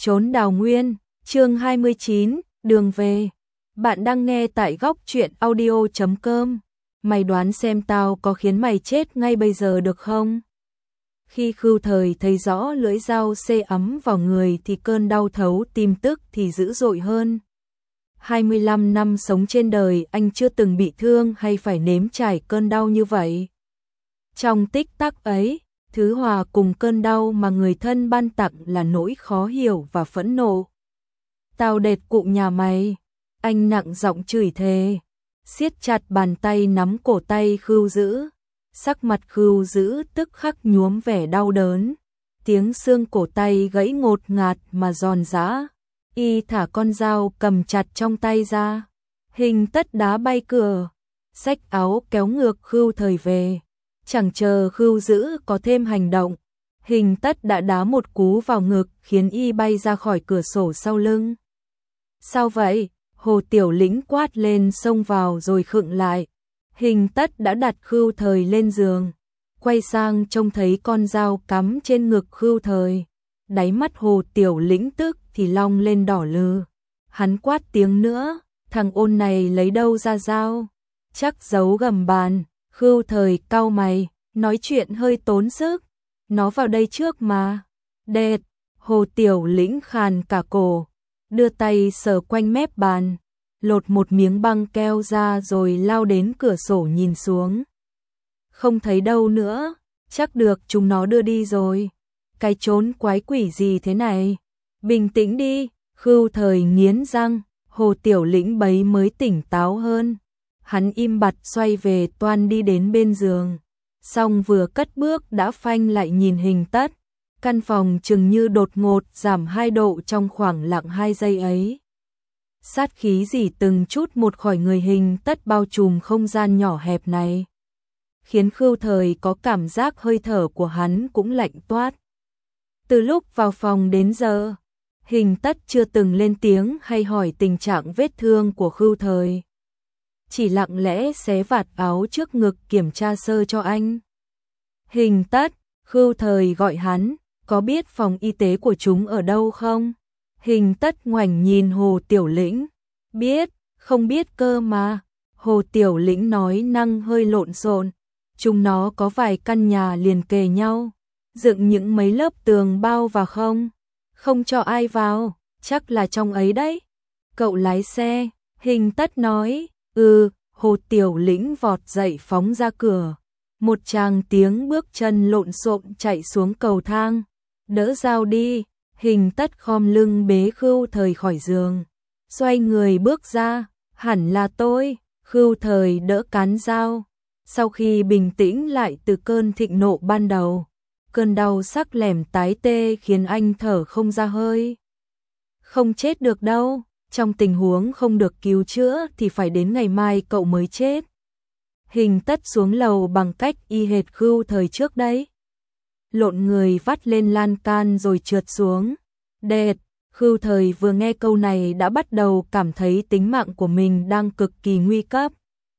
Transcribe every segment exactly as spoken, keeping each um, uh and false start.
Trốn đào nguyên, chương hai mươi chín, đường về. Bạn đang nghe tại góc truyện audio chấm com. Mày đoán xem tao có khiến mày chết ngay bây giờ được không? Khi Khưu Thời thấy rõ lưỡi dao xê ấm vào người thì cơn đau thấu tim tức thì dữ dội hơn. hai mươi lăm năm sống trên đời anh chưa từng bị thương hay phải nếm trải cơn đau như vậy. Trong tích tắc ấy, thứ hòa cùng cơn đau mà người thân ban tặng là nỗi khó hiểu và phẫn nộ. Tao đệt cụ nhà mày, anh nặng giọng chửi thề, siết chặt bàn tay nắm cổ tay Khưu Dữ. Sắc mặt Khưu Dữ tức khắc nhuốm vẻ đau đớn, tiếng xương cổ tay gãy ngột ngạt mà giòn giã. Y thả con dao cầm chặt trong tay ra, Hình Tất đá bay cửa, xách áo kéo ngược Khưu Thời về. Chẳng chờ Khưu Dữ có thêm hành động, Hình Tất đã đá một cú vào ngực khiến y bay ra khỏi cửa sổ sau lưng. Sao vậy? Hồ Tiểu Lĩnh quát lên xông vào rồi khựng lại. Hình Tất đã đặt Khưu Thời lên giường, quay sang trông thấy con dao cắm trên ngực Khưu Thời. Đáy mắt Hồ Tiểu Lĩnh tức thì long lên đỏ lừ. Hắn quát tiếng nữa, thằng ôn này lấy đâu ra dao? Chắc giấu gầm bàn. Khưu Thời cau mày, nói chuyện hơi tốn sức. Nó vào đây trước mà. Đệt, Hồ Tiểu Lĩnh khàn cả cổ, đưa tay sờ quanh mép bàn, lột một miếng băng keo ra rồi lao đến cửa sổ nhìn xuống. Không thấy đâu nữa, chắc được chúng nó đưa đi rồi. Cái trốn quái quỷ gì thế này? Bình tĩnh đi, Khưu Thời nghiến răng. Hồ Tiểu Lĩnh bấy mới tỉnh táo hơn. Hắn im bặt xoay về toan đi đến bên giường, xong vừa cất bước đã phanh lại nhìn Hình Tất. Căn phòng chừng như đột ngột giảm hai độ trong khoảng lặng hai giây ấy. Sát khí gì từng chút một khỏi người Hình Tất bao trùm không gian nhỏ hẹp này, khiến Khưu Thời có cảm giác hơi thở của hắn cũng lạnh toát. Từ lúc vào phòng đến giờ, Hình Tất chưa từng lên tiếng hay hỏi tình trạng vết thương của Khưu Thời, chỉ lặng lẽ xé vạt áo trước ngực kiểm tra sơ cho anh. Hình Tất, Khưu Thời gọi hắn, có biết phòng y tế của chúng ở đâu không? Hình Tất ngoảnh nhìn Hồ Tiểu Lĩnh, biết, không biết cơ mà. Hồ Tiểu Lĩnh nói năng hơi lộn xộn, chúng nó có vài căn nhà liền kề nhau, dựng những mấy lớp tường bao vào không? Không cho ai vào, chắc là trong ấy đấy. Cậu lái xe, Hình Tất nói. Ừ, Hồ Tiểu Lĩnh vọt dậy phóng ra cửa. Một tràng tiếng bước chân lộn xộn chạy xuống cầu thang. Đỡ dao đi, Hình Tất khom lưng bế Khưu Thời khỏi giường. Xoay người bước ra, hẳn là tôi. Khưu Thời đỡ cán dao. Sau khi bình tĩnh lại từ cơn thịnh nộ ban đầu, cơn đau sắc lẻm tái tê khiến anh thở không ra hơi. Không chết được đâu. Trong tình huống không được cứu chữa thì phải đến ngày mai cậu mới chết. Hình Tất xuống lầu bằng cách y hệt Khưu Thời trước đấy. Lộn người vắt lên lan can rồi trượt xuống. Đệt, Khưu Thời vừa nghe câu này đã bắt đầu cảm thấy tính mạng của mình đang cực kỳ nguy cấp.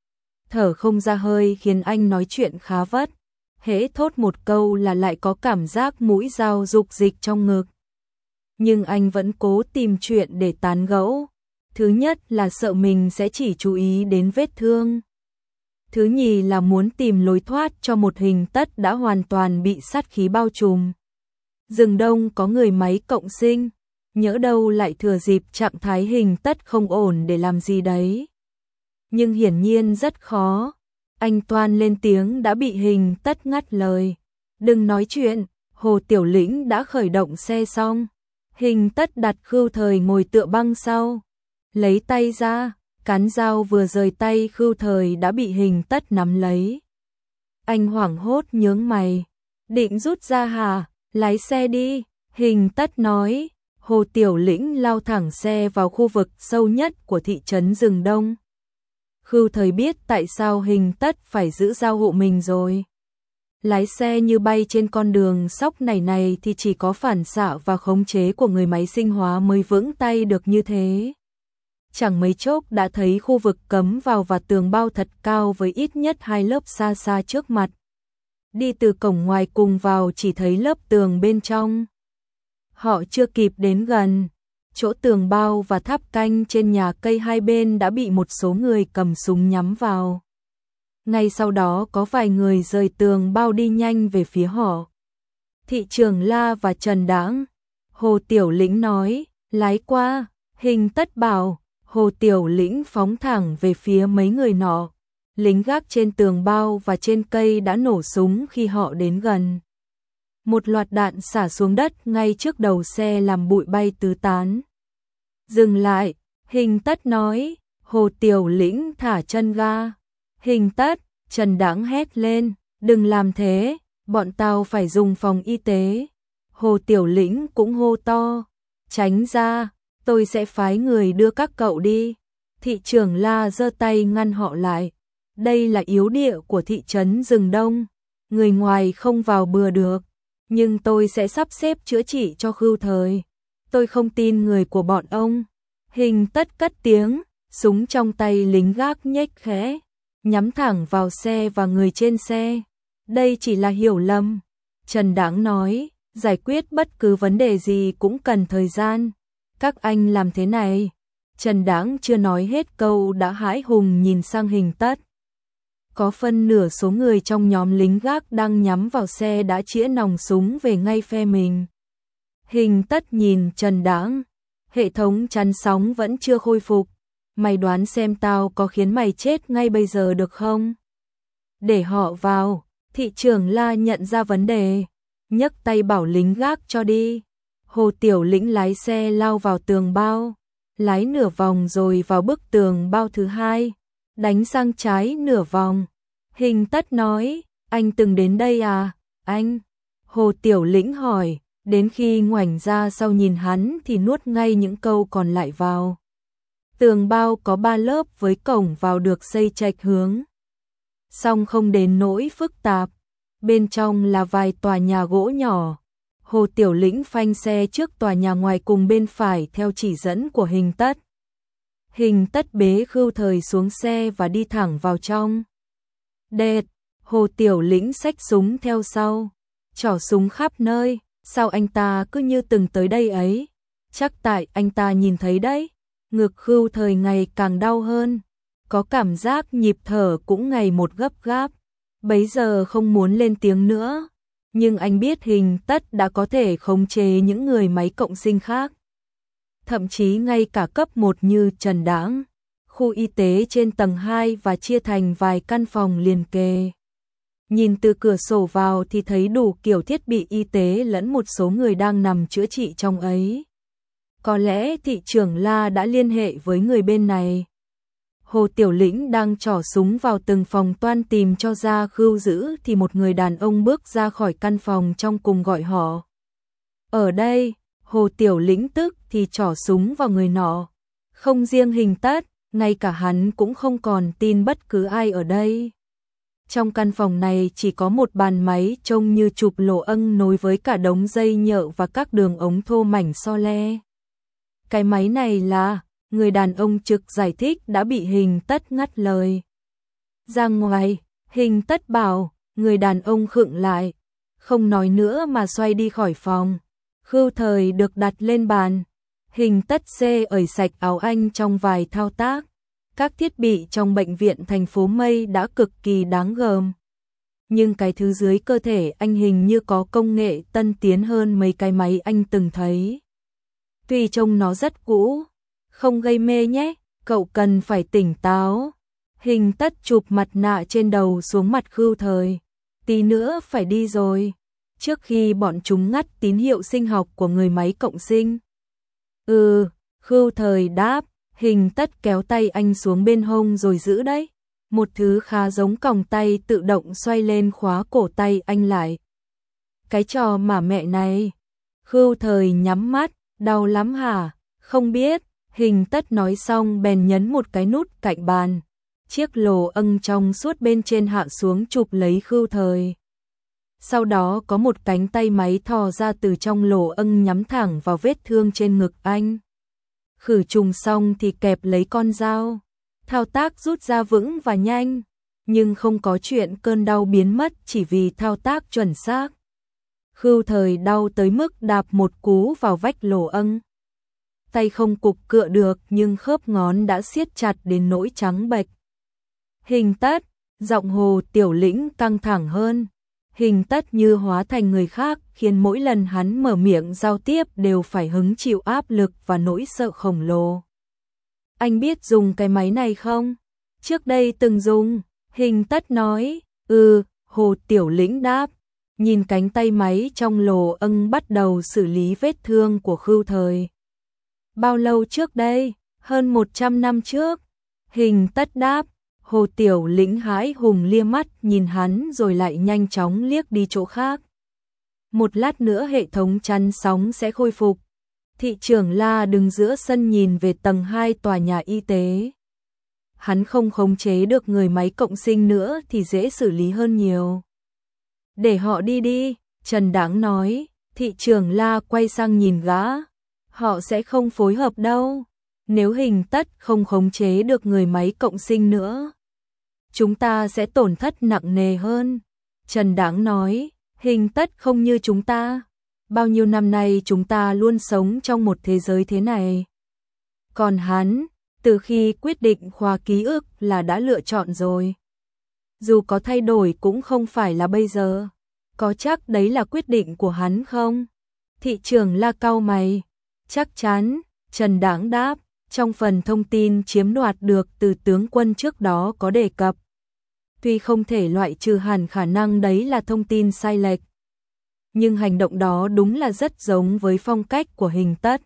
Thở không ra hơi khiến anh nói chuyện khá vất. Hễ thốt một câu là lại có cảm giác mũi dao rục dịch trong ngực. Nhưng anh vẫn cố tìm chuyện để tán gẫu. Thứ nhất là sợ mình sẽ chỉ chú ý đến vết thương. Thứ nhì là muốn tìm lối thoát cho một Hình Tất đã hoàn toàn bị sát khí bao trùm. Rừng Đông có người máy cộng sinh, nhỡ đâu lại thừa dịp trạng thái Hình Tất không ổn để làm gì đấy. Nhưng hiển nhiên rất khó. Anh toan lên tiếng đã bị Hình Tất ngắt lời. Đừng nói chuyện, Hồ Tiểu Lĩnh đã khởi động xe xong. Hình Tất đặt Khưu Thời ngồi tựa băng sau, lấy tay ra, cán dao vừa rời tay Khưu Thời đã bị Hình Tất nắm lấy. Anh hoảng hốt nhướng mày, định rút ra hả? Lái xe đi, Hình Tất nói. Hồ Tiểu Lĩnh lao thẳng xe vào khu vực sâu nhất của thị trấn Rừng Đông. Khưu Thời biết tại sao Hình Tất phải giữ dao hộ mình rồi. Lái xe như bay trên con đường sóc này này thì chỉ có phản xạ và khống chế của người máy sinh hóa mới vững tay được như thế. Chẳng mấy chốc đã thấy khu vực cấm vào và tường bao thật cao với ít nhất hai lớp xa xa trước mặt. Đi từ cổng ngoài cùng vào chỉ thấy lớp tường bên trong. Họ chưa kịp đến gần, chỗ tường bao và tháp canh trên nhà cây hai bên đã bị một số người cầm súng nhắm vào. Ngay sau đó có vài người rời tường bao đi nhanh về phía họ. Thị trưởng La và Trần Đãng. Hồ Tiểu Lĩnh nói, lái qua. Hình Tất bảo. Hồ Tiểu Lĩnh phóng thẳng về phía mấy người nọ. Lính gác trên tường bao và trên cây đã nổ súng khi họ đến gần. Một loạt đạn xả xuống đất ngay trước đầu xe làm bụi bay tứ tán. Dừng lại, Hình Tất nói. Hồ Tiểu Lĩnh thả chân ga. Hình Tất, Trần Đãng hét lên, đừng làm thế, bọn tao phải dùng phòng y tế. Hồ Tiểu Lĩnh cũng hô to, tránh ra, tôi sẽ phái người đưa các cậu đi. Thị trưởng La giơ tay ngăn họ lại. Đây là yếu địa của thị trấn Rừng Đông, người ngoài không vào bừa được, nhưng tôi sẽ sắp xếp chữa trị cho Khưu Thời. Tôi không tin người của bọn ông. Hình Tất cất tiếng, súng trong tay lính gác nhếch khẽ, nhắm thẳng vào xe và người trên xe. Đây chỉ là hiểu lầm. Trần Đãng nói, giải quyết bất cứ vấn đề gì cũng cần thời gian. Các anh làm thế này. Trần Đãng chưa nói hết câu đã hãi hùng nhìn sang Hình Tất. Có phân nửa số người trong nhóm lính gác đang nhắm vào xe đã chĩa nòng súng về ngay phe mình. Hình Tất nhìn Trần Đãng, hệ thống chắn sóng vẫn chưa khôi phục. Mày đoán xem tao có khiến mày chết ngay bây giờ được không? Để họ vào. Thị trưởng La nhận ra vấn đề, nhấc tay bảo lính gác cho đi. Hồ Tiểu Lĩnh lái xe lao vào tường bao, lái nửa vòng rồi vào bức tường bao thứ hai, đánh sang trái nửa vòng. Hình Tất nói, anh từng đến đây à, anh? Hồ Tiểu Lĩnh hỏi, đến khi ngoảnh ra sau nhìn hắn thì nuốt ngay những câu còn lại vào. Tường bao có ba lớp với cổng vào được xây chệch hướng, song không đến nỗi phức tạp. Bên trong là vài tòa nhà gỗ nhỏ. Hồ Tiểu Lĩnh phanh xe trước tòa nhà ngoài cùng bên phải theo chỉ dẫn của Hình Tất. Hình Tất bế Khưu Thời xuống xe và đi thẳng vào trong. Đệt, Hồ Tiểu Lĩnh xách súng theo sau, trỏ súng khắp nơi. Sao anh ta cứ như từng tới đây ấy? Chắc tại anh ta nhìn thấy đấy. Ngực Khưu Thời ngày càng đau hơn, có cảm giác nhịp thở cũng ngày một gấp gáp. Bấy giờ không muốn lên tiếng nữa, nhưng anh biết Hình Tất đã có thể khống chế những người máy cộng sinh khác. Thậm chí ngay cả cấp một như Trần Đãng. Khu y tế trên tầng hai và chia thành vài căn phòng liền kề. Nhìn từ cửa sổ vào thì thấy đủ kiểu thiết bị y tế lẫn một số người đang nằm chữa trị trong ấy. Có lẽ thị trưởng La đã liên hệ với người bên này. Hồ Tiểu Lĩnh đang trỏ súng vào từng phòng toan tìm cho ra Khưu Dữ thì một người đàn ông bước ra khỏi căn phòng trong cùng gọi họ. Ở đây, Hồ Tiểu Lĩnh tức thì trỏ súng vào người nọ. Không riêng Hình Tất, ngay cả hắn cũng không còn tin bất cứ ai ở đây. Trong căn phòng này chỉ có một bàn máy trông như chụp lỗ ân nối với cả đống dây nhợ và các đường ống thô mảnh so le. Cái máy này là, người đàn ông trực giải thích đã bị Hình Tất ngắt lời. Ra ngoài, Hình Tất bảo, người đàn ông khựng lại, không nói nữa mà xoay đi khỏi phòng. Khưu Thời được đặt lên bàn. Hình Tất xê ẩy sạch áo anh trong vài thao tác. Các thiết bị trong bệnh viện thành phố Mây đã cực kỳ đáng gờm. Nhưng cái thứ dưới cơ thể anh hình như có công nghệ tân tiến hơn mấy cái máy anh từng thấy. Tuy trông nó rất cũ, không gây mê nhé, cậu cần phải tỉnh táo. Hình Tất chụp mặt nạ trên đầu xuống mặt Khưu Thời. Tí nữa phải đi rồi, trước khi bọn chúng ngắt tín hiệu sinh học của người máy cộng sinh. Ừ, Khưu Thời đáp. Hình Tất kéo tay anh xuống bên hông rồi giữ đấy. Một thứ khá giống còng tay tự động xoay lên khóa cổ tay anh lại. Cái trò mà mẹ này. Khưu Thời nhắm mắt, đau lắm hả? Không biết. Hình Tất nói xong bèn nhấn một cái nút cạnh bàn. Chiếc lồ ân trong suốt bên trên hạ xuống chụp lấy Khưu Thời. Sau đó có một cánh tay máy thò ra từ trong lồ ân nhắm thẳng vào vết thương trên ngực anh. Khử trùng xong thì kẹp lấy con dao. Thao tác rút ra vững và nhanh, nhưng không có chuyện cơn đau biến mất chỉ vì thao tác chuẩn xác. Khưu Thời đau tới mức đạp một cú vào vách lỗ âng. Tay không cục cựa được nhưng khớp ngón đã siết chặt đến nỗi trắng bệch. Hình Tất, giọng Hồ Tiểu Lĩnh căng thẳng hơn. Hình Tất như hóa thành người khác, khiến mỗi lần hắn mở miệng giao tiếp đều phải hứng chịu áp lực và nỗi sợ khổng lồ. Anh biết dùng cái máy này không? Trước đây từng dùng. Hình Tất nói. Ừ, Hồ Tiểu Lĩnh đáp. Nhìn cánh tay máy trong lồ âng bắt đầu xử lý vết thương của Khưu Thời. Bao lâu trước đây? Hơn một trăm năm trước. Hình Tất đáp. Hồ Tiểu Lĩnh hãi hùng lia mắt nhìn hắn rồi lại nhanh chóng liếc đi chỗ khác. Một lát nữa hệ thống chắn sóng sẽ khôi phục. Thị trưởng La đứng giữa sân nhìn về tầng hai tòa nhà y tế. Hắn không khống chế được người máy cộng sinh nữa thì dễ xử lý hơn nhiều. Để họ đi đi, Trần Đáng nói. Thị trưởng La quay sang nhìn gã. Họ sẽ không phối hợp đâu. Nếu Hình Tất không khống chế được người máy cộng sinh nữa, chúng ta sẽ tổn thất nặng nề hơn. Trần Đáng nói. Hình Tất không như chúng ta. Bao nhiêu năm nay chúng ta luôn sống trong một thế giới thế này. Còn hắn, từ khi quyết định khóa ký ức là đã lựa chọn rồi. Dù có thay đổi cũng không phải là bây giờ. Có chắc đấy là quyết định của hắn không? Thị trưởng La cau mày. Chắc chắn, Trần Đáng đáp. Trong phần thông tin chiếm đoạt được từ tướng quân trước đó có đề cập. Tuy không thể loại trừ hẳn khả năng đấy là thông tin sai lệch, nhưng hành động đó đúng là rất giống với phong cách của Hình Tất.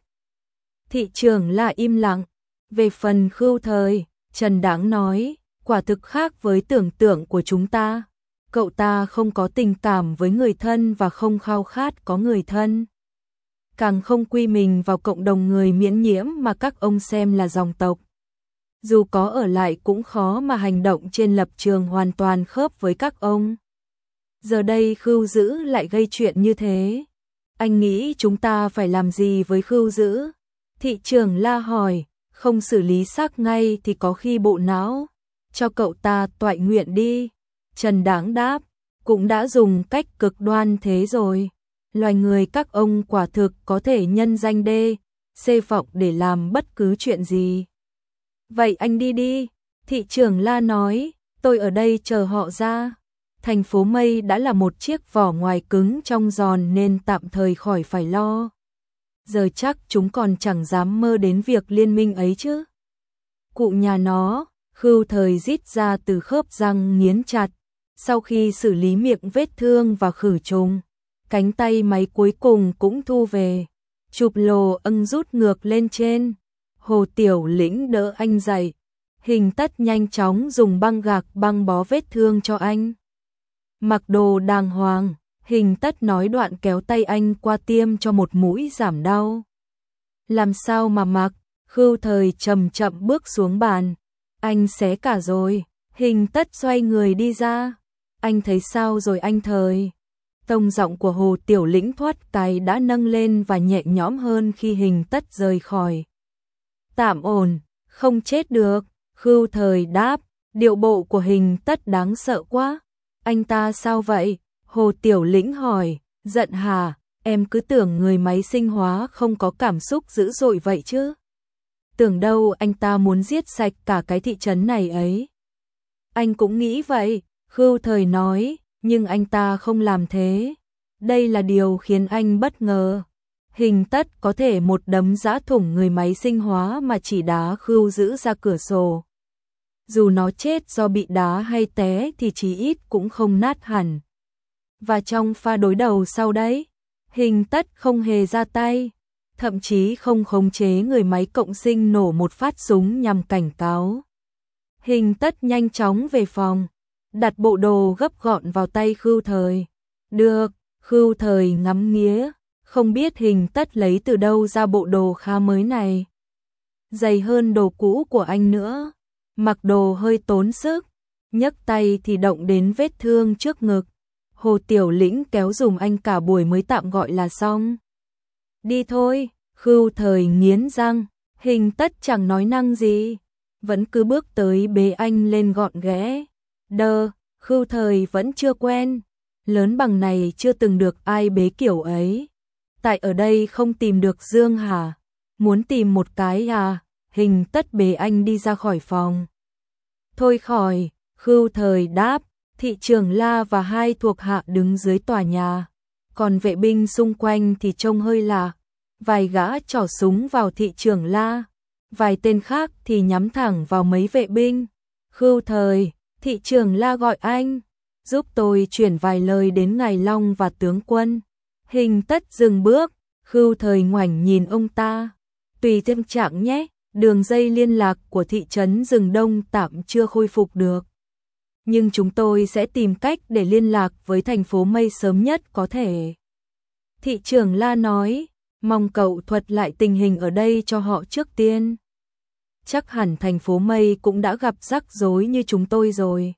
Thị trưởng là im lặng. Về phần Khưu Thời, Trần Đáng nói, quả thực khác với tưởng tượng của chúng ta. Cậu ta không có tình cảm với người thân và không khao khát có người thân. Càng không quy mình vào cộng đồng người miễn nhiễm mà các ông xem là dòng tộc. Dù có ở lại cũng khó mà hành động trên lập trường hoàn toàn khớp với các ông. Giờ đây Khưu Dữ lại gây chuyện như thế. Anh nghĩ chúng ta phải làm gì với Khưu Dữ? Thị trưởng La hỏi. Không xử lý xác ngay thì có khi bộ não. Cho cậu ta toại nguyện đi. Trần Đáng đáp. Cũng đã dùng cách cực đoan thế rồi. Loài người các ông quả thực có thể nhân danh đê, xê vọng để làm bất cứ chuyện gì. Vậy anh đi đi. Thị trưởng La nói. Tôi ở đây chờ họ ra. Thành phố Mây đã là một chiếc vỏ ngoài cứng trong giòn nên tạm thời khỏi phải lo. Giờ chắc chúng còn chẳng dám mơ đến việc liên minh ấy chứ. Cụ nhà nó, Khưu Thời rít ra từ khớp răng nghiến chặt. Sau khi xử lý miệng vết thương và khử trùng, cánh tay máy cuối cùng cũng thu về. Chụp lồ âng rút ngược lên trên. Hồ Tiểu Lĩnh đỡ anh dậy. Hình Tất nhanh chóng dùng băng gạc băng bó vết thương cho anh. Mặc đồ đàng hoàng, Hình Tất nói đoạn kéo tay anh qua tiêm cho một mũi giảm đau. Làm sao mà mặc? Khưu Thời chậm chậm bước xuống bàn. Anh xé cả rồi. Hình Tất xoay người đi ra. Anh thấy sao rồi anh Thời? Tông giọng của Hồ Tiểu Lĩnh thoát cái đã nâng lên và nhẹ nhõm hơn khi Hình Tất rời khỏi. Tạm ổn, không chết được. Khưu Thời đáp. Điệu bộ của Hình Tất đáng sợ quá. Anh ta sao vậy? Hồ Tiểu Lĩnh hỏi. Giận hả? Em cứ tưởng người máy sinh hóa không có cảm xúc dữ dội vậy chứ. Tưởng đâu anh ta muốn giết sạch cả cái thị trấn này ấy. Anh cũng nghĩ vậy, Khưu Thời nói, nhưng anh ta không làm thế. Đây là điều khiến anh bất ngờ. Hình Tất có thể một đấm giã thủng người máy sinh hóa mà chỉ đá Khưu Dữ ra cửa sổ. Dù nó chết do bị đá hay té thì chí ít cũng không nát hẳn. Và trong pha đối đầu sau đấy, Hình Tất không hề ra tay, thậm chí không khống chế người máy cộng sinh nổ một phát súng nhằm cảnh cáo. Hình Tất nhanh chóng về phòng, đặt bộ đồ gấp gọn vào tay Khưu Thời. Được, Khưu Thời ngắm nghía, không biết Hình Tất lấy từ đâu ra bộ đồ khá mới này. Dày hơn đồ cũ của anh nữa, mặc đồ hơi tốn sức, nhấc tay thì động đến vết thương trước ngực. Hồ Tiểu Lĩnh kéo dùm anh cả buổi mới tạm gọi là xong. Đi thôi, Khưu Thời nghiến răng, Hình Tất chẳng nói năng gì, vẫn cứ bước tới bế anh lên gọn ghẽ. Đờ, Khưu Thời vẫn chưa quen. lớn bằng này chưa từng được ai bế kiểu ấy. Tại ở đây không tìm được Dương hả? Muốn tìm một cái à? Hình Tất bế anh đi ra khỏi phòng. Thôi khỏi, Khưu Thời đáp, thị trưởng La và hai thuộc hạ đứng dưới tòa nhà. Còn vệ binh xung quanh thì trông hơi lạ. Vài gã trỏ súng vào thị trưởng La, vài tên khác thì nhắm thẳng vào mấy vệ binh. Khưu Thời, thị trưởng La gọi anh, giúp tôi chuyển vài lời đến Ngài Long và tướng quân. Hình Tất dừng bước, Khưu Thời ngoảnh nhìn ông ta. Tùy thêm trạng nhé, đường dây liên lạc của thị trấn Rừng Đông tạm chưa khôi phục được. Nhưng chúng tôi sẽ tìm cách để liên lạc với thành phố Mây sớm nhất có thể. Thị trưởng La nói, mong cậu thuật lại tình hình ở đây cho họ trước tiên. Chắc hẳn thành phố Mây cũng đã gặp rắc rối như chúng tôi rồi.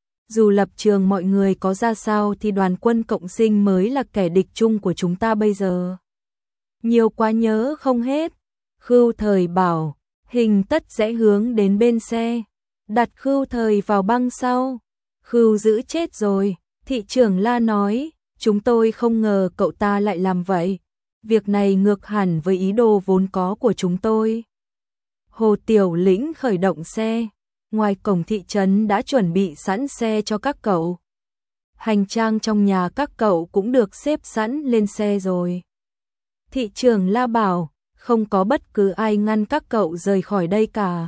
Dù lập trường mọi người có ra sao thì đoàn quân cộng sinh mới là kẻ địch chung của chúng ta bây giờ. Nhiều quá nhớ không hết. Khưu Thời bảo, Hình Tất sẽ hướng đến bên xe, đặt Khưu Thời vào băng sau. Khưu Dữ chết rồi, thị trưởng La nói, chúng tôi không ngờ cậu ta lại làm vậy. Việc này ngược hẳn với ý đồ vốn có của chúng tôi. Hồ Tiểu Lĩnh khởi động xe, ngoài cổng thị trấn đã chuẩn bị sẵn xe cho các cậu. Hành trang trong nhà các cậu cũng được xếp sẵn lên xe rồi. Thị trưởng La bảo, không có bất cứ ai ngăn các cậu rời khỏi đây cả.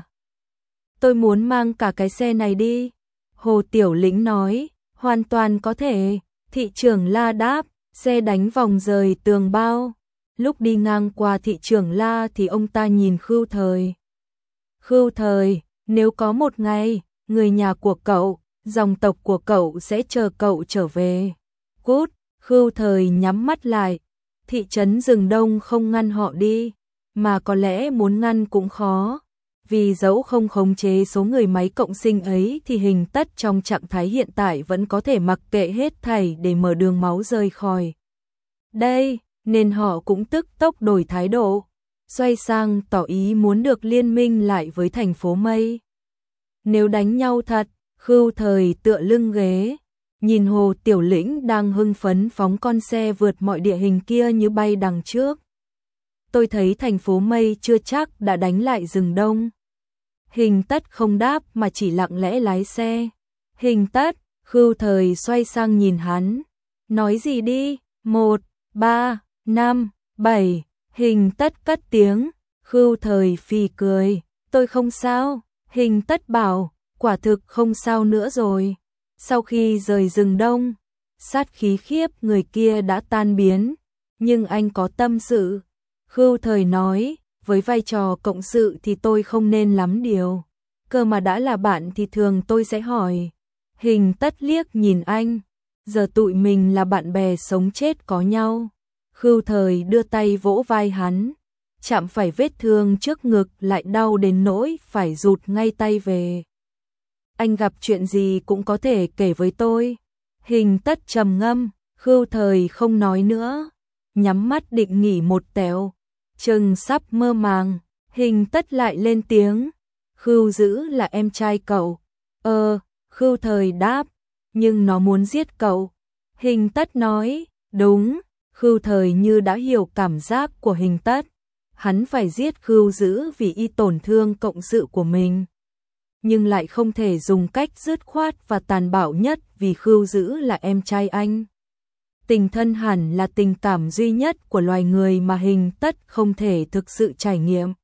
Tôi muốn mang cả cái xe này đi. Hồ Tiểu Lĩnh nói, hoàn toàn có thể. Thị trưởng La đáp, xe đánh vòng rời tường bao. Lúc đi ngang qua thị trưởng La thì ông ta nhìn Khưu Thời. Khưu Thời, nếu có một ngày, người nhà của cậu, dòng tộc của cậu sẽ chờ cậu trở về. Cút, Khưu Thời nhắm mắt lại. Thị trấn Rừng Đông không ngăn họ đi, mà có lẽ muốn ngăn cũng khó. Vì dẫu không khống chế số người máy cộng sinh ấy thì Hình Tất trong trạng thái hiện tại vẫn có thể mặc kệ hết thảy để mở đường máu rời khỏi đây, nên họ cũng tức tốc đổi thái độ, xoay sang tỏ ý muốn được liên minh lại với thành phố Mây. Nếu đánh nhau thật, Khưu Thời tựa lưng ghế, nhìn Hồ Tiểu Lĩnh đang hưng phấn phóng con xe vượt mọi địa hình kia như bay đằng trước. Tôi thấy thành phố Mây chưa chắc đã đánh lại Rừng Đông. Hình Tất không đáp mà chỉ lặng lẽ lái xe. Hình Tất, Khưu Thời xoay sang nhìn hắn. Nói gì đi, một, ba, năm, bảy, Hình Tất cất tiếng. Khưu Thời phì cười, tôi không sao. Hình Tất bảo, quả thực không sao nữa rồi. Sau khi rời Rừng Đông, sát khí khiếp người kia đã tan biến. Nhưng anh có tâm sự. Khưu Thời nói, với vai trò cộng sự thì tôi không nên lắm điều. Cơ mà đã là bạn thì thường tôi sẽ hỏi. Hình Tất liếc nhìn anh. Giờ tụi mình là bạn bè sống chết có nhau. Khưu Thời đưa tay vỗ vai hắn. Chạm phải vết thương trước ngực lại đau đến nỗi phải rụt ngay tay về. Anh gặp chuyện gì cũng có thể kể với tôi. Hình Tất trầm ngâm. Khưu Thời không nói nữa. Nhắm mắt định nghỉ một tẹo. Chừng sắp mơ màng, Hình Tất lại lên tiếng. Khưu Dữ là em trai cậu. Ờ, Khưu Thời đáp, nhưng nó muốn giết cậu. Hình Tất nói, đúng. Khưu Thời như đã hiểu cảm giác của Hình Tất. Hắn phải giết Khưu Dữ vì y tổn thương cộng sự của mình. Nhưng lại không thể dùng cách dứt khoát và tàn bạo nhất vì Khưu Dữ là em trai anh. Tình thân hẳn là tình cảm duy nhất của loài người mà Hình Tất không thể thực sự trải nghiệm.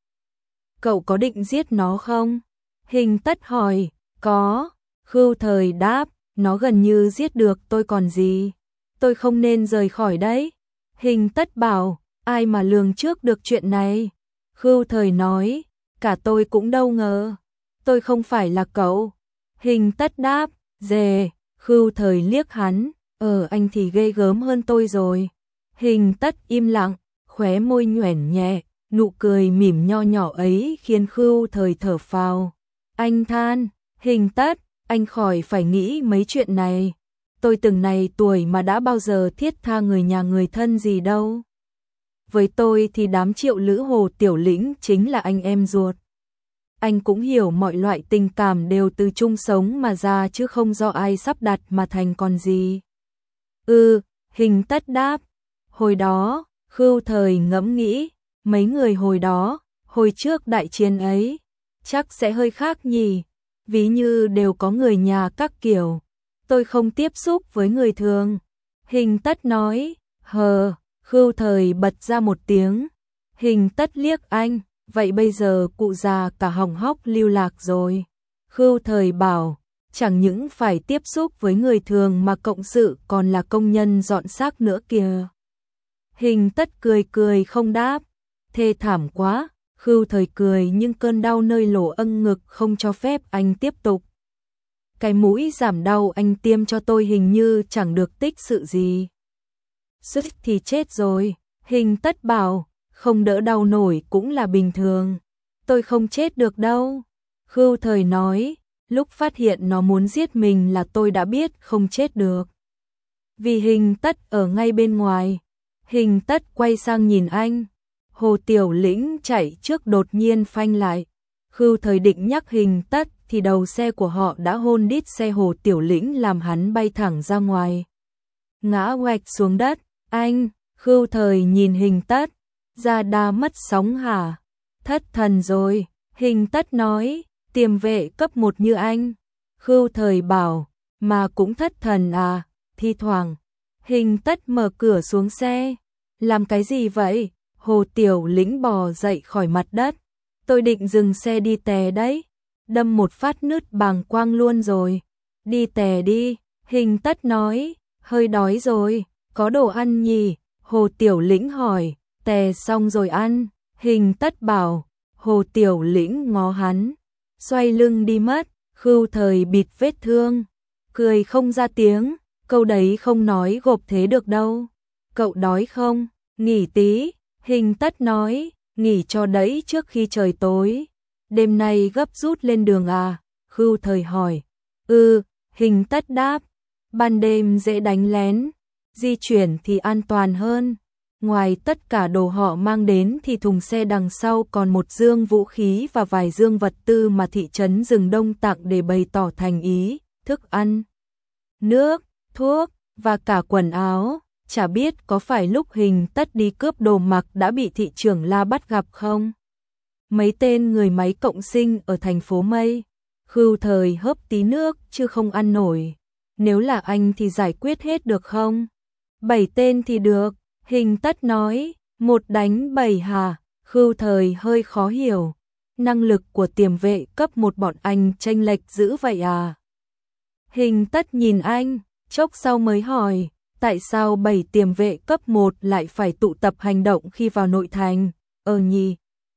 Cậu có định giết nó không? Hình Tất hỏi, có. Khưu Thời đáp, nó gần như giết được tôi còn gì. Tôi không nên rời khỏi đấy. Hình Tất bảo, ai mà lường trước được chuyện này. Khưu Thời nói, cả tôi cũng đâu ngờ. Tôi không phải là cậu. Hình Tất đáp, dề. Khưu Thời liếc hắn. Ờ anh thì ghê gớm hơn tôi rồi. Hình Tất im lặng, khóe môi nhoẻn nhẹ, nụ cười mỉm nho nhỏ ấy khiến Khưu Thời thở phào. Anh than, Hình Tất, anh khỏi phải nghĩ mấy chuyện này. Tôi từng này tuổi mà đã bao giờ thiết tha người nhà người thân gì đâu. Với tôi thì đám Triệu Lữ Hồ Tiểu Lĩnh chính là anh em ruột. Anh cũng hiểu mọi loại tình cảm đều từ chung sống mà ra chứ không do ai sắp đặt mà thành còn gì. Ừ, Hình Tất đáp. Hồi đó, Khưu Thời ngẫm nghĩ, mấy người hồi đó, hồi trước đại chiến ấy, chắc sẽ hơi khác nhỉ, ví như đều có người nhà các kiểu. Tôi không tiếp xúc với người thường. Hình Tất nói, hờ, Khưu Thời bật ra một tiếng. Hình Tất liếc anh, vậy bây giờ cụ già cả hỏng hóc lưu lạc rồi. Khưu Thời bảo, chẳng những phải tiếp xúc với người thường mà cộng sự còn là công nhân dọn xác nữa kìa. Hình Tất cười cười không đáp, thê thảm quá. Khưu Thời cười nhưng cơn đau nơi lỗ âng ngực không cho phép anh tiếp tục. Cái mũi giảm đau anh tiêm cho tôi hình như chẳng được tích sự gì. Sức thì chết rồi. Hình Tất bảo, không đỡ đau nổi cũng là bình thường. Tôi không chết được đâu. Khưu Thời nói, lúc phát hiện nó muốn giết mình là tôi đã biết không chết được. Vì Hình Tất ở ngay bên ngoài. Hình Tất quay sang nhìn anh. Hồ Tiểu Lĩnh chạy trước đột nhiên phanh lại. Khưu Thời định nhắc Hình Tất thì đầu xe của họ đã hôn đít xe Hồ Tiểu Lĩnh làm hắn bay thẳng ra ngoài. Ngã oạch xuống đất. Anh, Khưu Thời nhìn Hình Tất. Da đa mất sóng hả? Thất thần rồi. Hình Tất nói, tiềm vệ cấp một như anh. Khưu Thời bảo, mà cũng thất thần à? Thi thoảng. Hình Tất mở cửa xuống xe. Làm cái gì vậy? Hồ Tiểu Lĩnh bò dậy khỏi mặt đất. Tôi định dừng xe đi tè đấy. Đâm một phát nứt bàng quang luôn rồi. Đi tè đi. Hình Tất nói, hơi đói rồi. Có đồ ăn nhỉ? Hồ Tiểu Lĩnh hỏi. Tè xong rồi ăn. Hình Tất bảo. Hồ Tiểu Lĩnh ngó hắn, xoay lưng đi mất. Khưu Thời bịt vết thương, cười không ra tiếng. Câu đấy không nói gộp thế được đâu. Cậu đói không? Nghỉ tí. Hình Tất nói, nghỉ cho đấy trước khi trời tối. Đêm nay gấp rút lên đường à? Khưu Thời hỏi. Ừ, Hình Tất đáp. Ban đêm dễ đánh lén, di chuyển thì an toàn hơn. Ngoài tất cả đồ họ mang đến thì thùng xe đằng sau còn một dương vũ khí và vài dương vật tư mà thị trấn Rừng Đông tặng để bày tỏ thành ý, thức ăn, nước, thuốc và cả quần áo. Chả biết có phải lúc Hình Tất đi cướp đồ mặc đã bị thị trưởng La bắt gặp không? Mấy tên người máy cộng sinh ở thành phố Mây. Khưu Thời hớp tí nước chứ không ăn nổi. Nếu là anh thì giải quyết hết được không? Bảy tên thì được. Hình Tất nói, một đánh bảy hả? Khưu Thời hơi khó hiểu. Năng lực của tiềm vệ cấp một bọn anh chênh lệch dữ vậy à? Hình Tất nhìn anh, chốc sau mới hỏi, tại sao bảy tiềm vệ cấp một lại phải tụ tập hành động khi vào nội thành? Ờ nhỉ?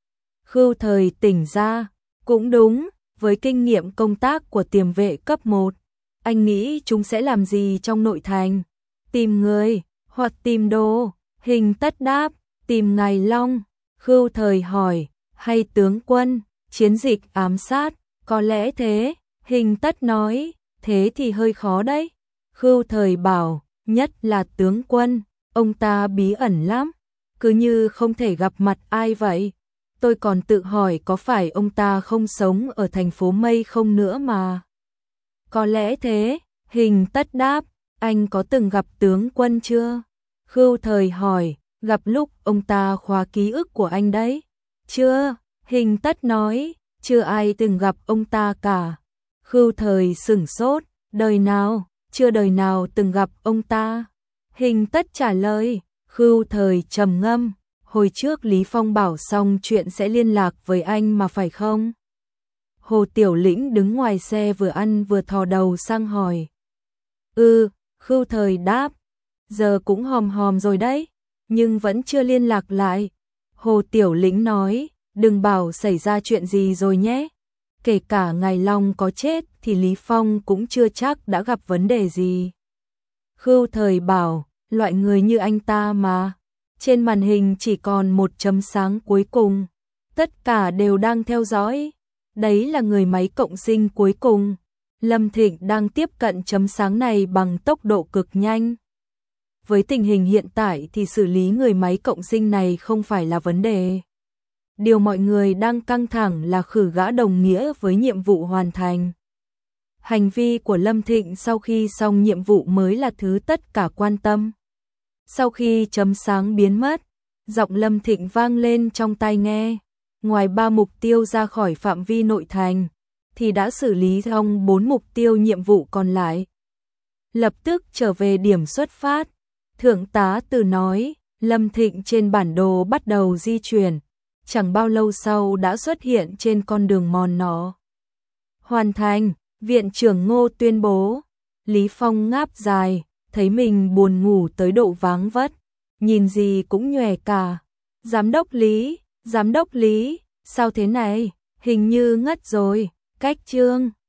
Khưu Thời tỉnh ra, cũng đúng, với kinh nghiệm công tác của tiềm vệ cấp một, anh nghĩ chúng sẽ làm gì trong nội thành? Tìm người, hoặc tìm đồ. Hình Tất đáp, tìm Ngài Long. Khưu Thời hỏi, hay tướng quân, chiến dịch ám sát, có lẽ thế. Hình Tất nói, thế thì hơi khó đấy. Khưu Thời bảo, nhất là tướng quân, ông ta bí ẩn lắm, cứ như không thể gặp mặt ai vậy. Tôi còn tự hỏi có phải ông ta không sống ở thành phố Mây không nữa mà. Có lẽ thế. Hình Tất đáp, anh có từng gặp tướng quân chưa? Khưu Thời hỏi, gặp lúc ông ta khóa ký ức của anh đấy. Chưa. Hình Tất nói, chưa ai từng gặp ông ta cả. Khưu Thời sửng sốt, đời nào? Chưa đời nào từng gặp ông ta. Hình Tất trả lời. Khưu Thời trầm ngâm, hồi trước Lý Phong bảo xong chuyện sẽ liên lạc với anh mà phải không? Hồ Tiểu Lĩnh đứng ngoài xe vừa ăn vừa thò đầu sang hỏi. Ừ, Khưu Thời đáp, giờ cũng hòm hòm rồi đấy, nhưng vẫn chưa liên lạc lại. Hồ Tiểu Lĩnh nói, đừng bảo xảy ra chuyện gì rồi nhé. Kể cả Ngài Long có chết thì Lý Phong cũng chưa chắc đã gặp vấn đề gì. Khưu Thời bảo, loại người như anh ta mà. Trên màn hình chỉ còn một chấm sáng cuối cùng. Tất cả đều đang theo dõi. Đấy là người máy cộng sinh cuối cùng. Lâm Thịnh đang tiếp cận chấm sáng này bằng tốc độ cực nhanh. Với tình hình hiện tại thì xử lý người máy cộng sinh này không phải là vấn đề. Điều mọi người đang căng thẳng là khử gã đồng nghĩa với nhiệm vụ hoàn thành. Hành vi của Lâm Thịnh sau khi xong nhiệm vụ mới là thứ tất cả quan tâm. Sau khi chấm sáng biến mất, giọng Lâm Thịnh vang lên trong tai nghe. Ngoài ba mục tiêu ra khỏi phạm vi nội thành, thì đã xử lý xong bốn mục tiêu nhiệm vụ còn lại. Lập tức trở về điểm xuất phát. Thượng tá Từ nói, Lâm Thịnh trên bản đồ bắt đầu di chuyển. Chẳng bao lâu sau đã xuất hiện trên con đường mòn nó. Hoàn thành, viện trưởng Ngô tuyên bố. Lý Phong ngáp dài, thấy mình buồn ngủ tới độ váng vất. Nhìn gì cũng nhòe cả. Giám đốc Lý, giám đốc Lý, sao thế này? Hình như ngất rồi, cách chương.